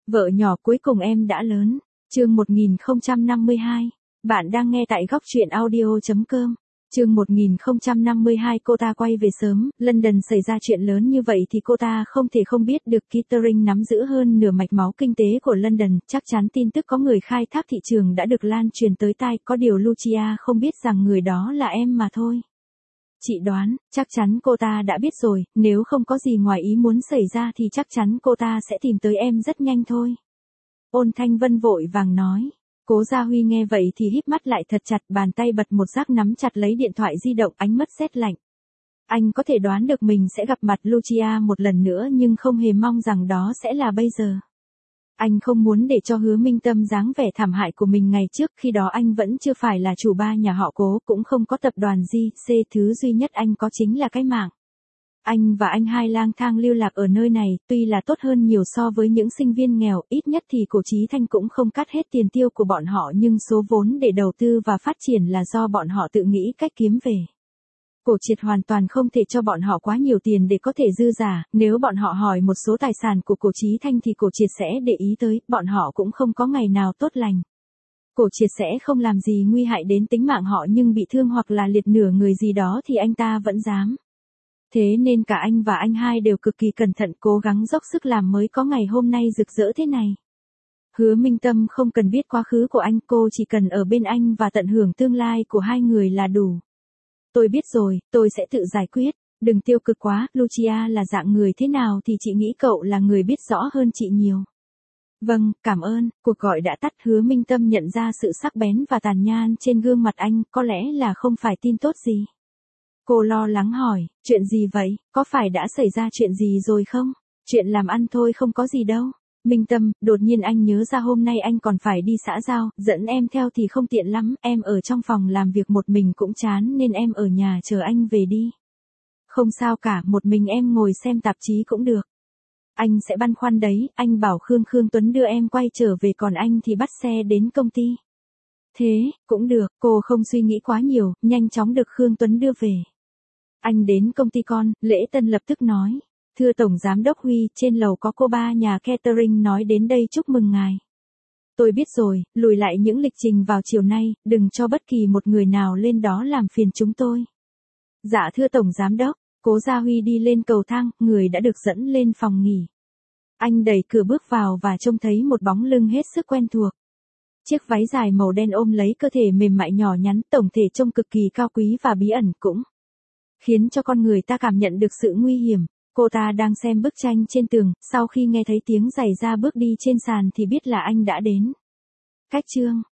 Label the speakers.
Speaker 1: Vợ nhỏ cuối cùng em đã lớn. Chương 1052. Bạn đang nghe tại góc truyện audio.com. Chương 1052 cô ta quay về sớm, London xảy ra chuyện lớn như vậy thì cô ta không thể không biết được. Kettering nắm giữ hơn nửa mạch máu kinh tế của London, chắc chắn tin tức có người khai thác thị trường đã được lan truyền tới tai, có điều Lucia không biết rằng người đó là em mà thôi. Chị đoán, chắc chắn cô ta đã biết rồi, nếu không có gì ngoài ý muốn xảy ra thì chắc chắn cô ta sẽ tìm tới em rất nhanh thôi. Ôn Thanh Vân vội vàng nói. Cố Gia Huy nghe vậy thì híp mắt lại thật chặt, bàn tay bật một giác nắm chặt lấy điện thoại di động, ánh mắt sét lạnh. Anh có thể đoán được mình sẽ gặp mặt Lucia một lần nữa nhưng không hề mong rằng đó sẽ là bây giờ. Anh không muốn để cho Hứa Minh Tâm dáng vẻ thảm hại của mình ngày trước, khi đó anh vẫn chưa phải là chủ ba nhà họ Cố, cũng không có tập đoàn GC, thứ duy nhất anh có chính là cái mạng. Anh và anh hai lang thang lưu lạc ở nơi này, tuy là tốt hơn nhiều so với những sinh viên nghèo, ít nhất thì Cổ Chí Thanh cũng không cắt hết tiền tiêu của bọn họ, nhưng số vốn để đầu tư và phát triển là do bọn họ tự nghĩ cách kiếm về. Cổ Triệt hoàn toàn không thể cho bọn họ quá nhiều tiền để có thể dư giả, nếu bọn họ hỏi một số tài sản của Cổ Chí Thanh thì Cổ Triệt sẽ để ý tới, bọn họ cũng không có ngày nào tốt lành. Cổ Triệt sẽ không làm gì nguy hại đến tính mạng họ, nhưng bị thương hoặc là liệt nửa người gì đó thì anh ta vẫn dám. Thế nên cả anh và anh hai đều cực kỳ cẩn thận, cố gắng dốc sức làm mới có ngày hôm nay rực rỡ thế này. Hứa Minh Tâm không cần biết quá khứ của anh, cô chỉ cần ở bên anh và tận hưởng tương lai của hai người là đủ. Tôi biết rồi, tôi sẽ tự giải quyết, đừng tiêu cực quá, Lucia là dạng người thế nào thì chị nghĩ cậu là người biết rõ hơn chị nhiều. Vâng, cảm ơn. Cuộc gọi đã tắt. Hứa Minh Tâm nhận ra sự sắc bén và tàn nhang trên gương mặt anh, có lẽ là không phải tin tốt gì. Cô lo lắng hỏi, chuyện gì vậy, có phải đã xảy ra chuyện gì rồi không? Chuyện làm ăn thôi, không có gì đâu. Minh Tâm, đột nhiên anh nhớ ra hôm nay anh còn phải đi xã giao, dẫn em theo thì không tiện lắm, em ở trong phòng làm việc một mình cũng chán nên em ở nhà chờ anh về đi. Không sao cả, một mình em ngồi xem tạp chí cũng được. Anh sẽ băn khoăn đấy, anh bảo Khương Tuấn đưa em quay trở về, còn anh thì bắt xe đến công ty. Thế, cũng được, cô không suy nghĩ quá nhiều, nhanh chóng được Khương Tuấn đưa về. Anh đến công ty con, Lễ Tân lập tức nói. Thưa Tổng Giám đốc Huy, trên lầu có cô ba nhà Kettering nói đến đây chúc mừng ngài. Tôi biết rồi, lùi lại những lịch trình vào chiều nay, đừng cho bất kỳ một người nào lên đó làm phiền chúng tôi. Dạ thưa Tổng Giám đốc. Cố Gia Huy đi lên cầu thang, người đã được dẫn lên phòng nghỉ. Anh đẩy cửa bước vào và trông thấy một bóng lưng hết sức quen thuộc. Chiếc váy dài màu đen ôm lấy cơ thể mềm mại nhỏ nhắn, tổng thể trông cực kỳ cao quý và bí ẩn, cũng khiến cho con người ta cảm nhận được sự nguy hiểm. Cô ta đang xem bức tranh trên tường, sau khi nghe thấy tiếng giày da bước đi trên sàn thì biết là anh đã đến. Cách chương